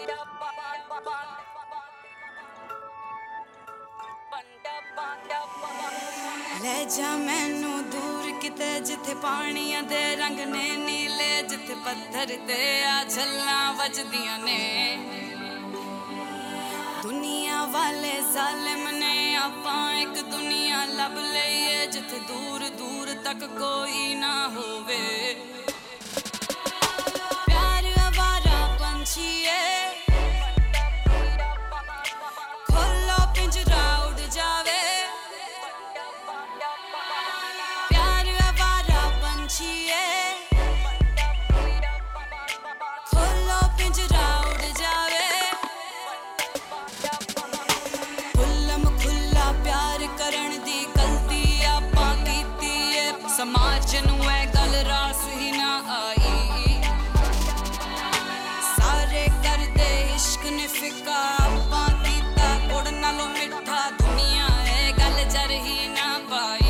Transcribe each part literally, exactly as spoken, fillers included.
ले जा मैनू दूर किते जिथे पानियां दे रंग ने नीले, जिथे पत्थर ते आ छल्लां वजदियां ने। दुनिया वाले जालिम ने आपां एक दुनिया लब लईए, जिथे दूर दूर तक कोई ना होवे। प्यार आवारा पंछी है, खोलो पिंजरा उड़ जावे। प्यार आवारा पंछी है, खोलो पिंजरा उड़ जावे। खुल्लम खुल्ला प्यार करन दी गलती आपां कीती है, समाज नूं ऐ गल रास ही ना आई। सारे करदे इश्क ने फिका आपां कीता गुड़ नालों मिठा, दुनिया ऐ गल जर ही ना पाई।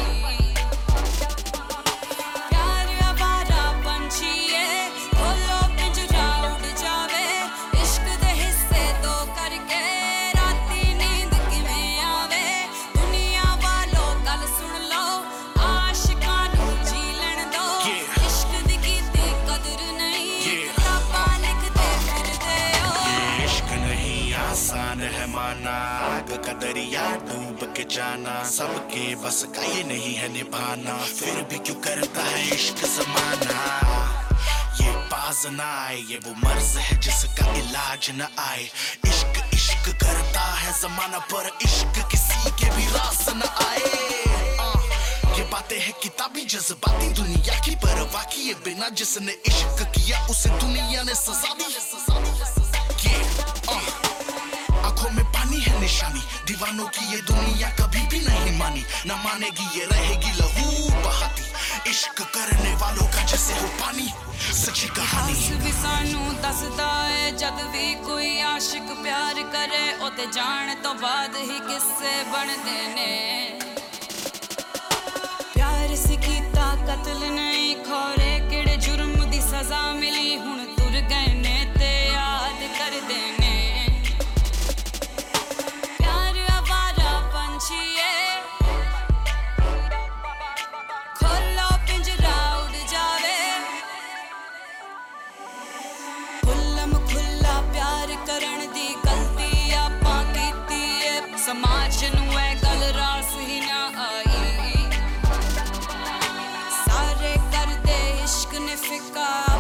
प्यार आवारा पंछी है, खोलो पिंजरा उड़ जावे। इश्क दे हिस्से दो करके राती नींद किवें आवे। दुनिया वालों गल सुन लो, आशिकां नूं जी लैण दो। इश्क दी कीती कदर नहीं, किताबां लिखदे फिरदे हो। ये इश्क नहीं आसान है माना, आग का दरिया डूब के जाना सबके बस का ये नहीं है निभाना। फिर भी क्यों करता है इश्क जमाना, ये बाज ना आए, ये वो मर्ज है जिसका इलाज न आए। इश्क इश्क करता है जमाना, पर इश्क किसी के भी रास न आए। आ, ये बातें हैं किताबी जज्बाती दुनिया की परवाह किए बिना, जिसने इश्क किया उसे दुनिया ने सजा दी। ये आ, आंखों में पानी है निशानी, दीवानों की ये दुनिया कभी भी नहीं मानी। न मानेगी ये रहेगी लहू बहाती, इश्क करने वालों का जैसे हो पानी सच्ची कहानी। इतिहास भी सानू दसदा है, जद भी कोई आशिक प्यार करे ओते जान तो बाद ही किस्से बनदे ने। प्यार से कीता कत्ल नहीं, खोरे किड़े जुर्म दी सजा मिली, हुण तुर गए ने ते याद करदे ने। प्यार आवारा पंछी है, खोलो पिंजरा उड़ जावे। खुल्लम खुल्ला प्यार करन दी गलती आपां कीती है, समाज नूं ऐ गल रास ही ना आई। सारे करदे इश्क ने फिका